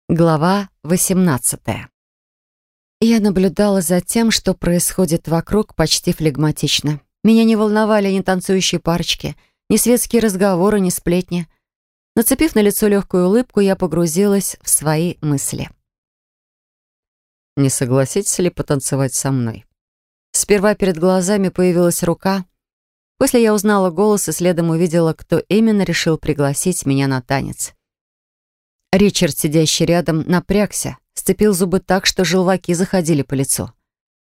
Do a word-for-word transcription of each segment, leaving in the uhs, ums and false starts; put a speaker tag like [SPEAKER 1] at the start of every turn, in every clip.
[SPEAKER 1] Глава восемнадцатая. Я наблюдала за тем, что происходит вокруг, почти флегматично. Меня не волновали ни танцующие парочки, ни светские разговоры, ни сплетни. Нацепив на лицо легкую улыбку, я погрузилась в свои мысли.
[SPEAKER 2] Не согласитесь ли потанцевать со мной?
[SPEAKER 1] Сперва перед глазами появилась рука. После я узнала голос и следом увидела, кто именно решил пригласить меня на танец. Ричард, сидящий рядом, напрягся, сцепил зубы так, что желваки заходили по лицу.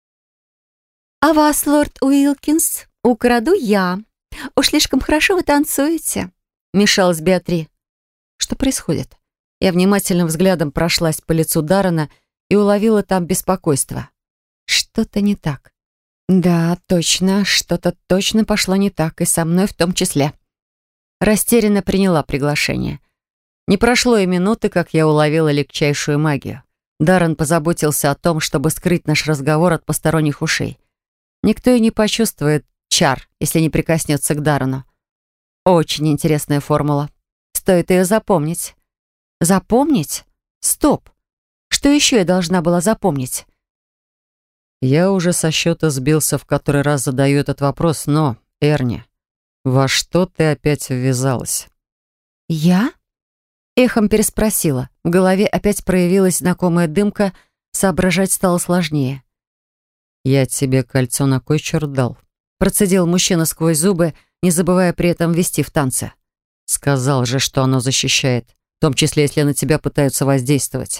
[SPEAKER 1] «А вас, лорд Уилкинс, украду я. Уж слишком хорошо вы танцуете», — мешалась Беатри. Что происходит? Я внимательным взглядом прошлась по лицу Даррена и уловила там беспокойство. Что-то не так. Да, точно, что-то точно пошло не так, и со мной в том числе. Растерянно приняла приглашение. Не прошло и минуты, как я уловила легчайшую магию. Даррен позаботился о том, чтобы скрыть наш разговор от посторонних ушей. Никто и не почувствует чар, если не прикоснется к Даррену. Очень интересная формула. Стоит ее запомнить. Запомнить? Стоп! Что еще я должна была запомнить?
[SPEAKER 2] Я уже со счета сбился, в который раз задаю этот вопрос, но, Эрни, во что ты опять ввязалась?
[SPEAKER 1] Я? Эхом переспросила. В голове опять проявилась знакомая дымка, соображать стало сложнее.
[SPEAKER 2] «Я тебе кольцо на кой черт дал?»
[SPEAKER 1] Процедил мужчина сквозь зубы, не забывая при этом вести в танце.
[SPEAKER 2] «Сказал же, что оно защищает, в том числе, если на тебя пытаются воздействовать».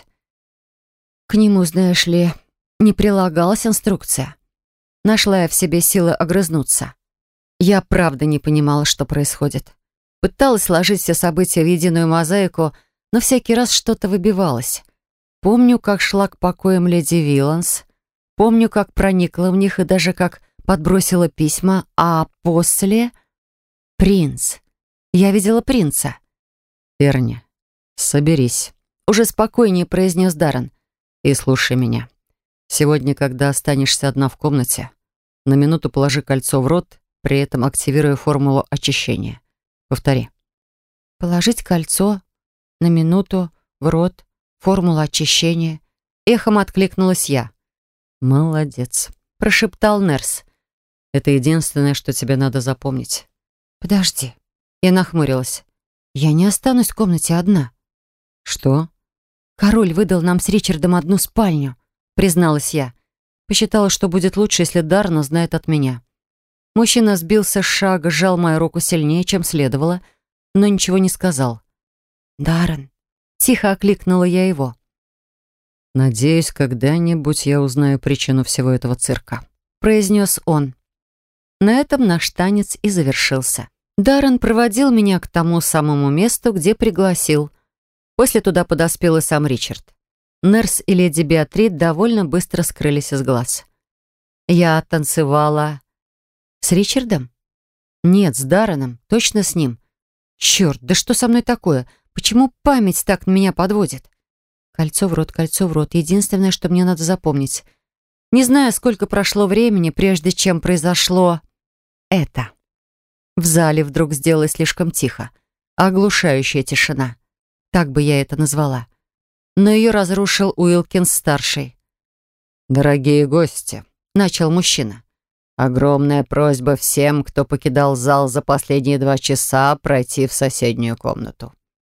[SPEAKER 1] К нему, знаешь ли, не прилагалась инструкция. Нашла я в себе силы огрызнуться. Я правда не понимала, что происходит. Пыталась сложить все события в единую мозаику, но всякий раз что-то выбивалось. Помню, как шла к покоям леди Виланс, помню, как проникла в них и даже как подбросила письма, а после... Принц. Я видела принца.
[SPEAKER 2] «Эрни, соберись»,
[SPEAKER 1] — уже спокойнее произнес Даррен.
[SPEAKER 2] «И слушай меня. Сегодня, когда останешься одна в комнате, на минуту положи кольцо в рот, при этом активируя формулу очищения. Повтори».
[SPEAKER 1] Положить кольцо на минуту в рот, формула очищения. Эхом откликнулась я.
[SPEAKER 2] «Молодец»,
[SPEAKER 1] — прошептал Нерс.
[SPEAKER 2] «Это единственное, что тебе надо запомнить».
[SPEAKER 1] «Подожди». Я нахмурилась. «Я не останусь в комнате одна».
[SPEAKER 2] «Что?»
[SPEAKER 1] «Король выдал нам с Ричардом одну спальню», — призналась я. Посчитала, что будет лучше, если Даррен узнает от меня. Мужчина сбился с шага, сжал мою руку сильнее, чем следовало, но ничего не сказал. «Даррен», — тихо окликнула я его.
[SPEAKER 2] «Надеюсь, когда-нибудь я узнаю причину всего этого цирка»,
[SPEAKER 1] — произнес он. На этом наш танец и завершился. Даррен проводил меня к тому самому месту, где пригласил. После туда подоспел и сам Ричард. Нерс и леди Беатрит довольно быстро скрылись из глаз. Я танцевала... С Ричардом? Нет, с Дарреном, точно с ним. Черт, да что со мной такое? Почему память так меня подводит? Кольцо в рот, кольцо в рот. Единственное, что мне надо запомнить. Не знаю, сколько прошло времени, прежде чем произошло это. В зале вдруг сделалось слишком тихо. Оглушающая тишина. Так бы я это назвала. Но ее разрушил Уилкинс-старший.
[SPEAKER 2] «Дорогие гости»,
[SPEAKER 1] — начал мужчина.
[SPEAKER 2] «Огромная просьба всем, кто покидал зал за последние два часа, пройти в соседнюю комнату».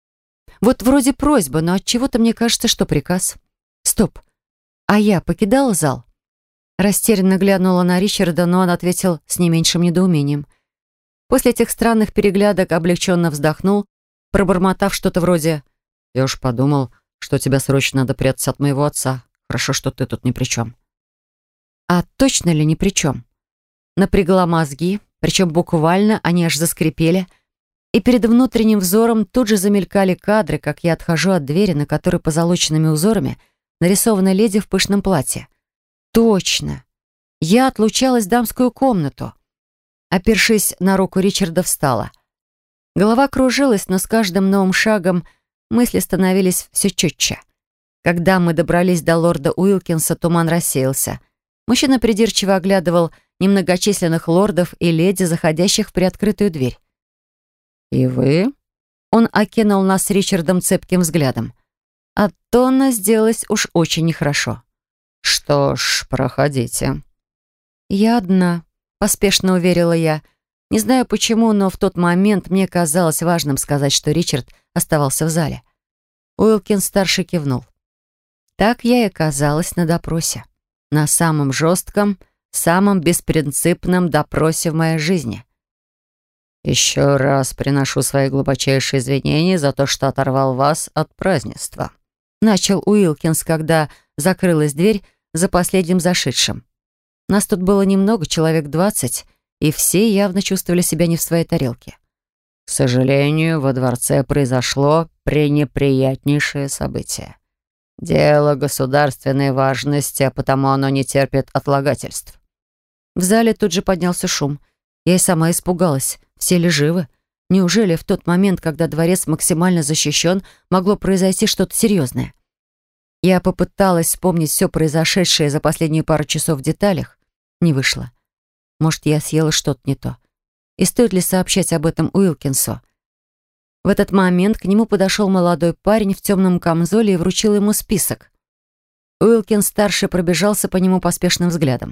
[SPEAKER 1] Вот вроде просьба, но отчего-то мне кажется, что приказ. Стоп. А я покидала зал? Растерянно глянула на Ричарда, но он ответил с не меньшим недоумением. После этих странных переглядок облегченно вздохнул, пробормотав что-то вроде «Я уж подумал, что тебя срочно надо прятать от моего отца. Хорошо, что ты тут ни при чем». А точно ли ни при чем? Напрягла мозги, причем буквально они аж заскрипели, и перед внутренним взором тут же замелькали кадры, как я отхожу от двери, на которой позолоченными узорами нарисована леди в пышном платье. Точно! Я отлучалась в дамскую комнату. Опершись на руку Ричарда, встала. Голова кружилась, но с каждым новым шагом мысли становились все четче. Когда мы добрались до лорда Уилкинса, туман рассеялся. Мужчина придирчиво оглядывал немногочисленных лордов и леди, заходящих в приоткрытую дверь.
[SPEAKER 2] «И вы?»
[SPEAKER 1] Он окинул нас с Ричардом цепким взглядом. От тона сделалось уж очень нехорошо.
[SPEAKER 2] «Что ж, проходите».
[SPEAKER 1] «Я одна», — поспешно уверила я. Не знаю почему, но в тот момент мне казалось важным сказать, что Ричард оставался в зале. Уилкинс-старший кивнул. Так я и оказалась на допросе. На самом жестком, самом беспринципном допросе в моей жизни.
[SPEAKER 2] «Еще раз приношу свои глубочайшие извинения за то, что оторвал вас от празднества»,
[SPEAKER 1] начал Уилкинс, когда закрылась дверь за последним зашедшим. Нас тут было немного, человек двадцать, и все явно чувствовали себя не в своей тарелке.
[SPEAKER 2] «К сожалению, во дворце произошло пренеприятнейшее событие. Дело государственной важности, а потому оно не терпит отлагательств».
[SPEAKER 1] В зале тут же поднялся шум. Я и сама испугалась. Все ли живы? Неужели в тот момент, когда дворец максимально защищен, могло произойти что-то серьезное? Я попыталась вспомнить все произошедшее за последнюю пару часов в деталях. Не вышло. Может, я съела что-то не то. И стоит ли сообщать об этом Уилкинсу? В этот момент к нему подошел молодой парень в темном камзоле и вручил ему список. Уилкинс-старший пробежался по нему поспешным взглядом.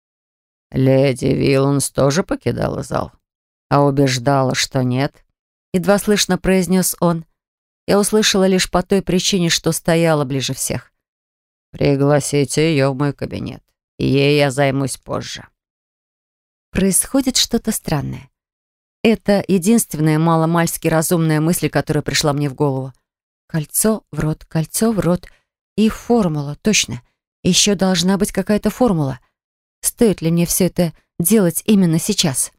[SPEAKER 2] «Леди Вилланс тоже покидала зал, а убеждала, что нет»,
[SPEAKER 1] — едва слышно произнес он. Я услышала лишь по той причине, что стояла ближе всех.
[SPEAKER 2] «Пригласите ее в мой кабинет, и ей я займусь позже».
[SPEAKER 1] Происходит что-то странное. Это единственная маломальски разумная мысль, которая пришла мне в голову. Кольцо в рот, кольцо в рот. И формула, точно. Еще должна быть какая-то формула. Стоит ли мне все это делать именно сейчас?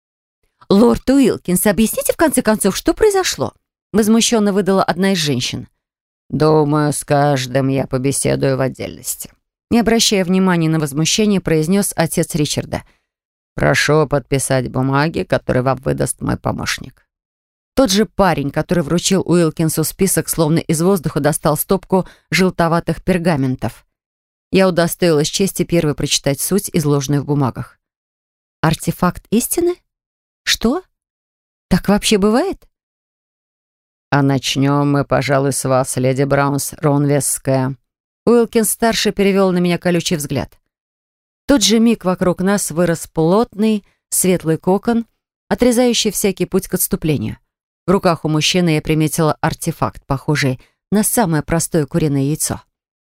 [SPEAKER 1] «Лорд Уилкинс, объясните в конце концов, что произошло?» Возмущенно выдала одна из женщин.
[SPEAKER 2] «Думаю, с каждым я побеседую в отдельности»,
[SPEAKER 1] не обращая внимания на возмущение, произнес отец Ричарда.
[SPEAKER 2] «Прошу подписать бумаги, которые вам выдаст мой помощник».
[SPEAKER 1] Тот же парень, который вручил Уилкинсу список, словно из воздуха достал стопку желтоватых пергаментов. Я удостоилась чести первой прочитать суть, изложенную в бумагах. «Артефакт истины? Что? Так вообще бывает?»
[SPEAKER 2] «А начнем мы, пожалуй, с вас, леди Браунс Роунвесская».
[SPEAKER 1] Уилкинс-старший перевел на меня колючий взгляд. В тот же миг вокруг нас вырос плотный, светлый кокон, отрезающий всякий путь к отступлению. В руках у мужчины я приметила артефакт, похожий на самое простое куриное яйцо.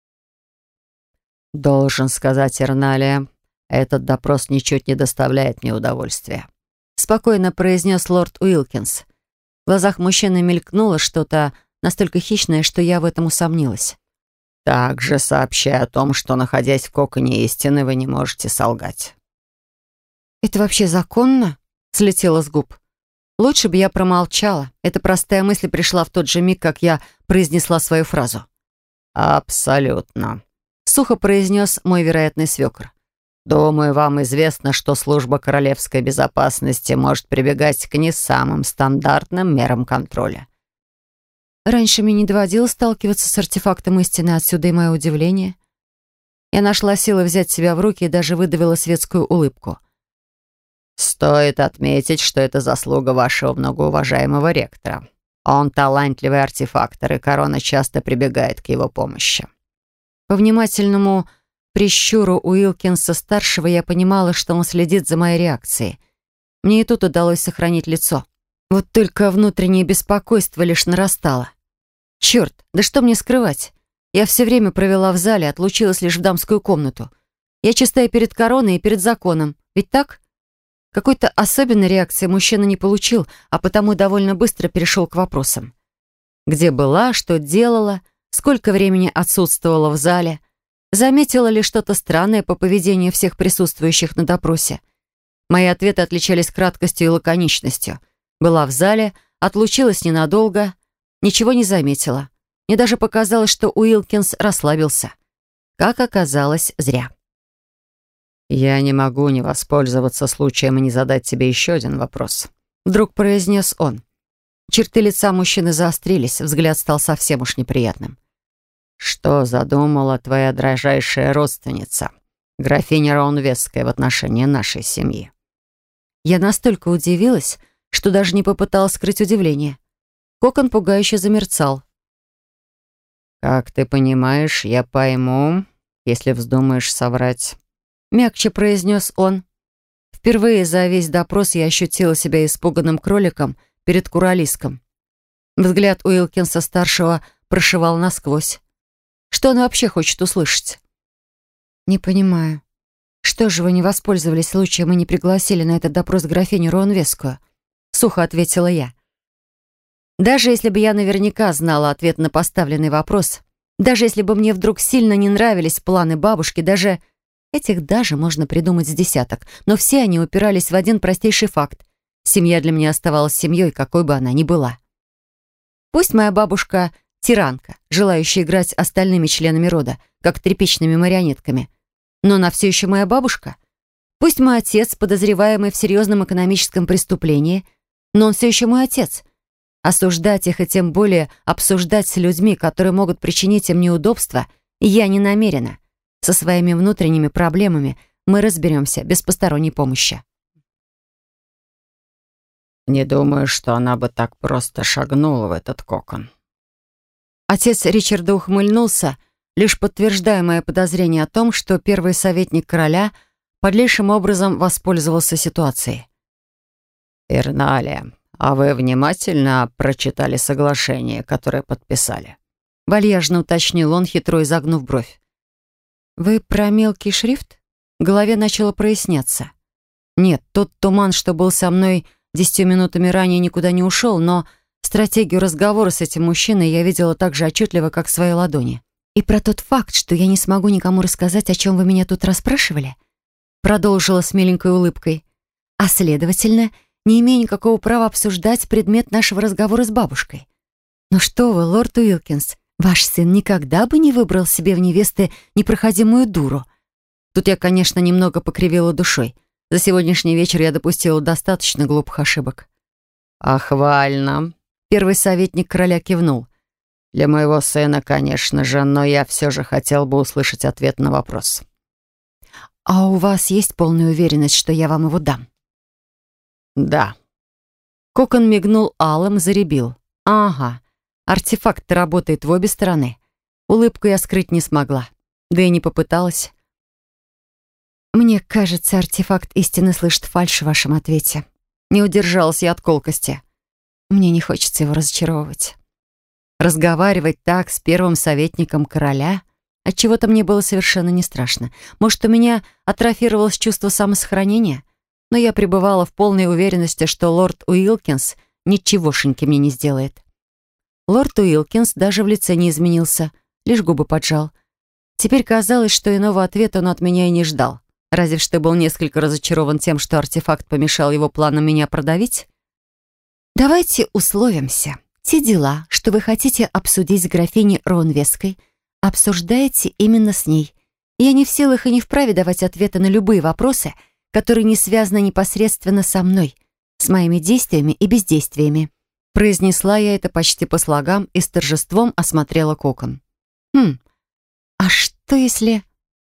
[SPEAKER 2] «Должен сказать, Эрналия, этот допрос ничуть не доставляет мне удовольствия»,
[SPEAKER 1] спокойно произнес лорд Уилкинс. В глазах мужчины мелькнуло что-то настолько хищное, что я в этом усомнилась.
[SPEAKER 2] «Также сообщая о том, что, находясь в коконе истины, вы не можете солгать».
[SPEAKER 1] «Это вообще законно?» — слетело с губ. Лучше бы я промолчала. Эта простая мысль пришла в тот же миг, как я произнесла свою фразу.
[SPEAKER 2] «Абсолютно»,
[SPEAKER 1] — сухо произнес мой вероятный свекр.
[SPEAKER 2] «Думаю, вам известно, что служба королевской безопасности может прибегать к не самым стандартным мерам контроля».
[SPEAKER 1] Раньше мне не доводилось сталкиваться с артефактом истины, отсюда и мое удивление. Я нашла силы взять себя в руки и даже выдавила светскую улыбку.
[SPEAKER 2] «Стоит отметить, что это заслуга вашего многоуважаемого ректора. Он талантливый артефактор, и корона часто прибегает к его помощи».
[SPEAKER 1] По внимательному прищуру Уилкинса-старшего я понимала, что он следит за моей реакцией. Мне и тут удалось сохранить лицо. Вот только внутреннее беспокойство лишь нарастало. Черт, да что мне скрывать? Я все время провела в зале, отлучилась лишь в дамскую комнату. Я чистая перед короной и перед законом. Ведь так? Какой-то особенной реакции мужчина не получил, а потому довольно быстро перешел к вопросам. Где была, что делала, сколько времени отсутствовала в зале, заметила ли что-то странное по поведению всех присутствующих на допросе. Мои ответы отличались краткостью и лаконичностью. Была в зале, отлучилась ненадолго, ничего не заметила. Мне даже показалось, что Уилкинс расслабился. Как оказалось, зря.
[SPEAKER 2] «Я не могу не воспользоваться случаем и не задать тебе еще один вопрос»,
[SPEAKER 1] — вдруг произнес он. Черты лица мужчины заострились, взгляд стал совсем уж неприятным.
[SPEAKER 2] «Что задумала твоя дрожайшая родственница, графиня Роунвесская, в отношении нашей семьи?»
[SPEAKER 1] Я настолько удивилась, что даже не попыталась скрыть удивление. Кокон пугающе замерцал.
[SPEAKER 2] «Как ты понимаешь, я пойму, если вздумаешь соврать», — мягче произнес он. Впервые за весь допрос я ощутила себя испуганным кроликом перед куралиском. Взгляд Уилкинса-старшего прошивал насквозь. Что он вообще хочет услышать? «Не понимаю. Что же вы не воспользовались случаем и не пригласили на этот допрос графиню Роанвесскую?» Сухо ответила я. Даже если бы я наверняка знала ответ на поставленный вопрос, даже если бы мне вдруг сильно не нравились планы бабушки, даже этих даже можно придумать с десяток, но все они упирались в один простейший факт. Семья для меня оставалась семьей, какой бы она ни была. Пусть моя бабушка — тиранка, желающая играть остальными членами рода, как тряпичными марионетками, но она все еще моя бабушка. Пусть мой отец, подозреваемый в серьезном экономическом преступлении, но он все еще мой отец. Осуждать их и тем более обсуждать с людьми, которые могут причинить им неудобства, я не намерена. Со своими внутренними проблемами мы разберемся без посторонней помощи.
[SPEAKER 3] «Не думаю, что она бы так просто шагнула в этот кокон».
[SPEAKER 1] Отец Ричарда ухмыльнулся, лишь подтверждая мое подозрение о том, что первый советник короля подлейшим образом воспользовался ситуацией.
[SPEAKER 3] «Ирналия, а вы внимательно прочитали соглашение, которое подписали?»
[SPEAKER 1] Вальяжно уточнил он, хитро изогнув бровь. «Вы про мелкий шрифт?» В голове начало проясняться. Нет, тот туман, что был со мной десятью минутами ранее, никуда не ушел, но стратегию разговора с этим мужчиной я видела так же отчетливо, как в своей ладони. «И про тот факт, что я не смогу никому рассказать, о чем вы меня тут расспрашивали?» Продолжила с миленькой улыбкой. «А следовательно, не имею никакого права обсуждать предмет нашего разговора с бабушкой. Ну что вы, лорд Уилкинс, ваш сын никогда бы не выбрал себе в невесты непроходимую дуру». Тут я, конечно, немного покривила душой. За сегодняшний вечер я допустила достаточно глупых ошибок.
[SPEAKER 3] «Охвально».
[SPEAKER 1] Первый советник короля кивнул.
[SPEAKER 3] «Для моего сына, конечно же, но я все же хотел бы услышать ответ на вопрос».
[SPEAKER 1] «А у вас есть полная уверенность, что я вам его дам?»
[SPEAKER 3] «Да».
[SPEAKER 1] Кокон мигнул алым, заребил. «Ага, артефакт работает в обе стороны». Улыбку я скрыть не смогла, да и не попыталась. «Мне кажется, артефакт истины слышит фальшь в вашем ответе». Не удержалась я от колкости. Мне не хочется его разочаровывать. Разговаривать так с первым советником короля отчего-то мне было совершенно не страшно. Может, у меня атрофировалось чувство самосохранения? Но я пребывала в полной уверенности, что лорд Уилкинс ничегошеньки мне не сделает. Лорд Уилкинс даже в лице не изменился, лишь губы поджал. Теперь казалось, что иного ответа он от меня и не ждал. Разве что был несколько разочарован тем, что артефакт помешал его планам меня продавить. «Давайте условимся. Те дела, что вы хотите обсудить с графиней Роанвесской, обсуждаете именно с ней. Я не в силах и не вправе давать ответы на любые вопросы, которые не связаны непосредственно со мной, с моими действиями и бездействиями». Произнесла я это почти по слогам и с торжеством осмотрела кокон. «Хм, а что если...»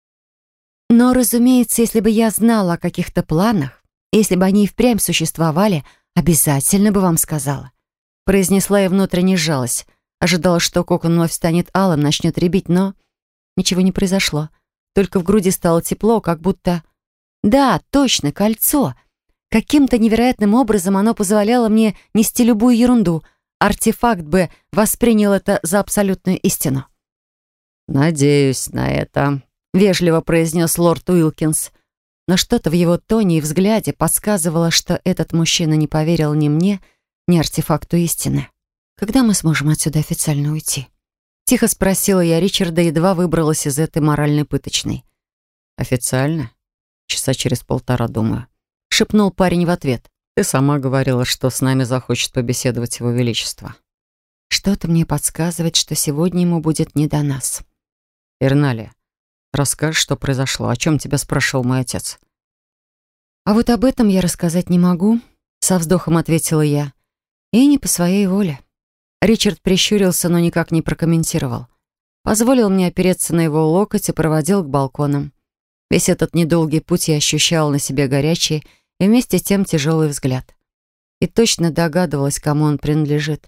[SPEAKER 1] Но, разумеется, если бы я знала о каких-то планах, если бы они и впрямь существовали, обязательно бы вам сказала. Произнесла и внутренне сжалась. Ожидала, что кокон вновь станет алым, начнет рябить, но ничего не произошло. Только в груди стало тепло, как будто... Да, точно, кольцо. Каким-то невероятным образом оно позволяло мне нести любую ерунду. Артефакт бы воспринял это за абсолютную истину.
[SPEAKER 3] «Надеюсь на это»,
[SPEAKER 1] — вежливо произнес лорд Уилкинс. Но что-то в его тоне и взгляде подсказывало, что этот мужчина не поверил ни мне, ни артефакту истины. «Когда мы сможем отсюда официально уйти?» Тихо спросила я Ричарда, едва выбралась из этой моральной пыточной.
[SPEAKER 3] «Официально? Часа через полтора, думаю»,
[SPEAKER 1] — шепнул парень в ответ.
[SPEAKER 3] «Ты сама говорила, что с нами захочет побеседовать его величество».
[SPEAKER 1] «Что-то мне подсказывает, что сегодня ему будет не до нас».
[SPEAKER 3] «Ирналия, расскажешь, что произошло? О чем тебя спрашивал мой отец?»
[SPEAKER 1] «А вот об этом я рассказать не могу», — со вздохом ответила я. «И не по своей воле». Ричард прищурился, но никак не прокомментировал. Позволил мне опереться на его локоть и проводил к балконам. Весь этот недолгий путь я ощущала на себе горячий и вместе с тем тяжелый взгляд. И точно догадывалась, кому он принадлежит.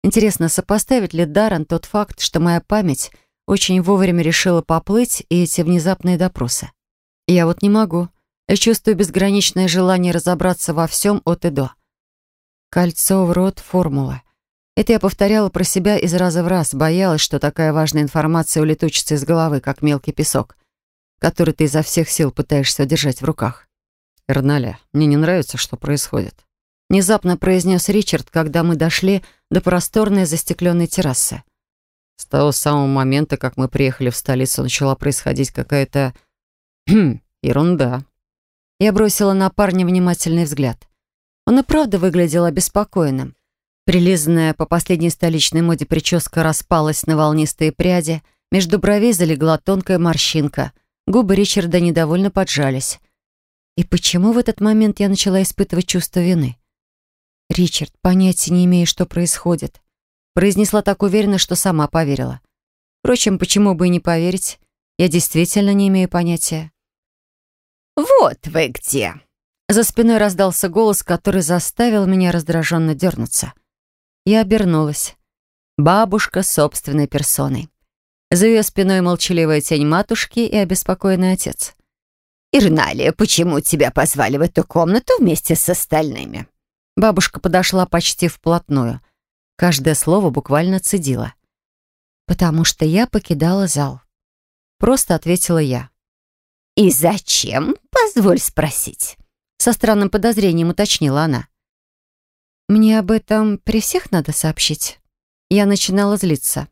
[SPEAKER 1] Интересно, сопоставит ли Даррен тот факт, что моя память очень вовремя решила поплыть, и эти внезапные допросы? Я вот не могу. Я чувствую безграничное желание разобраться во всем от и до. Кольцо в рот, формула. Это я повторяла про себя из раза в раз, боялась, что такая важная информация улетучится из головы, как мелкий песок, который ты изо всех сил пытаешься держать в руках.
[SPEAKER 2] «Эрналя, мне не нравится, что происходит»,
[SPEAKER 1] — внезапно произнес Ричард, когда мы дошли до просторной застекленной террасы.
[SPEAKER 2] «С того самого момента, как мы приехали в столицу, начала происходить какая-то... хм, ерунда».
[SPEAKER 1] Я бросила на парня внимательный взгляд. Он и правда выглядел обеспокоенным. Прилизанная по последней столичной моде прическа распалась на волнистые пряди, между бровей залегла тонкая морщинка, губы Ричарда недовольно поджались. И почему в этот момент я начала испытывать чувство вины? «Ричард, понятия не имею, что происходит», произнесла так уверенно, что сама поверила. Впрочем, почему бы и не поверить? Я действительно не имею понятия.
[SPEAKER 3] «Вот вы где!»
[SPEAKER 1] За спиной раздался голос, который заставил меня раздраженно дернуться. Я обернулась. Бабушка собственной персоной. За ее спиной молчаливая тень матушки и обеспокоенный отец.
[SPEAKER 3] «Эрналия, почему тебя позвали в эту комнату вместе с остальными?»
[SPEAKER 1] Бабушка подошла почти вплотную. Каждое слово буквально цедила. «Потому что я покидала зал». Просто ответила я.
[SPEAKER 3] «И зачем, позволь спросить?»
[SPEAKER 1] Со странным подозрением уточнила она. «Мне об этом при всех надо сообщить». Я начинала злиться.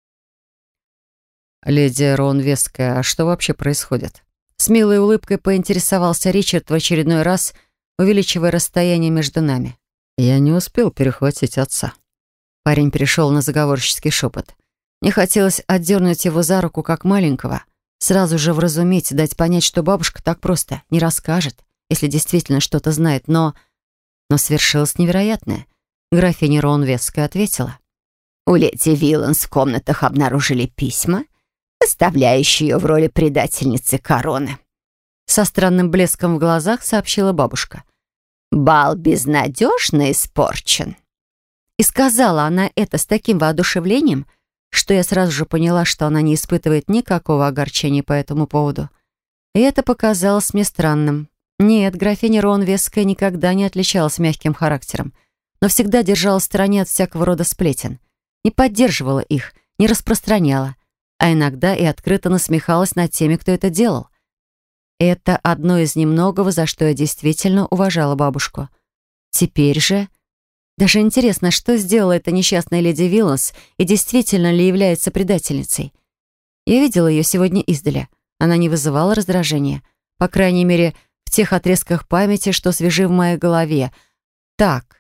[SPEAKER 2] «Леди Роунвестская, а что вообще происходит?»
[SPEAKER 1] С милой улыбкой поинтересовался Ричард в очередной раз, увеличивая расстояние между нами.
[SPEAKER 2] «Я не успел перехватить отца».
[SPEAKER 1] Парень перешел на заговорческий шепот. Мне хотелось отдернуть его за руку, как маленького, сразу же вразуметь, дать понять, что бабушка так просто не расскажет, если действительно что-то знает, но... Но свершилось невероятное. Графиня Роунвестская ответила.
[SPEAKER 3] «У леди Вилланс в комнатах обнаружили письма, выставляющие ее в роли предательницы короны».
[SPEAKER 1] Со странным блеском в глазах сообщила бабушка.
[SPEAKER 3] «Бал безнадежно испорчен».
[SPEAKER 1] И сказала она это с таким воодушевлением, что я сразу же поняла, что она не испытывает никакого огорчения по этому поводу. И это показалось мне странным. Нет, графиня Роунвестская никогда не отличалась мягким характером, но всегда держалась в стороне от всякого рода сплетен. Не поддерживала их, не распространяла, а иногда и открыто насмехалась над теми, кто это делал. Это одно из немногого, за что я действительно уважала бабушку. Теперь же... Даже интересно, что сделала эта несчастная леди Вилланс и действительно ли является предательницей. Я видела ее сегодня издали. Она не вызывала раздражения. По крайней мере, в тех отрезках памяти, что свежи в моей голове. Так.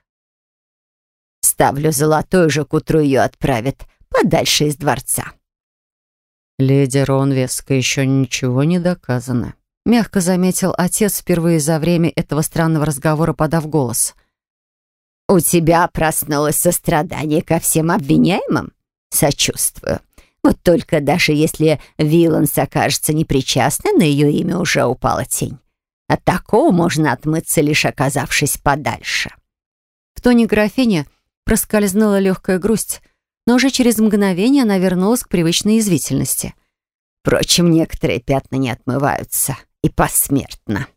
[SPEAKER 3] «Ставлю золотой же к утру ее отправят подальше из дворца».
[SPEAKER 2] «Леди Роунвестская, еще ничего не доказано»,
[SPEAKER 1] мягко заметил отец впервые за время этого странного разговора, подав голос.
[SPEAKER 3] «У тебя проснулось сострадание ко всем обвиняемым? Сочувствую. Вот только даже если Вилланс окажется непричастной, на ее имя уже упала тень. От такого можно отмыться, лишь оказавшись подальше».
[SPEAKER 1] В тоне графини проскользнула легкая грусть, но уже через мгновение она вернулась к привычной язвительности.
[SPEAKER 3] «Впрочем, некоторые пятна не отмываются, и посмертно».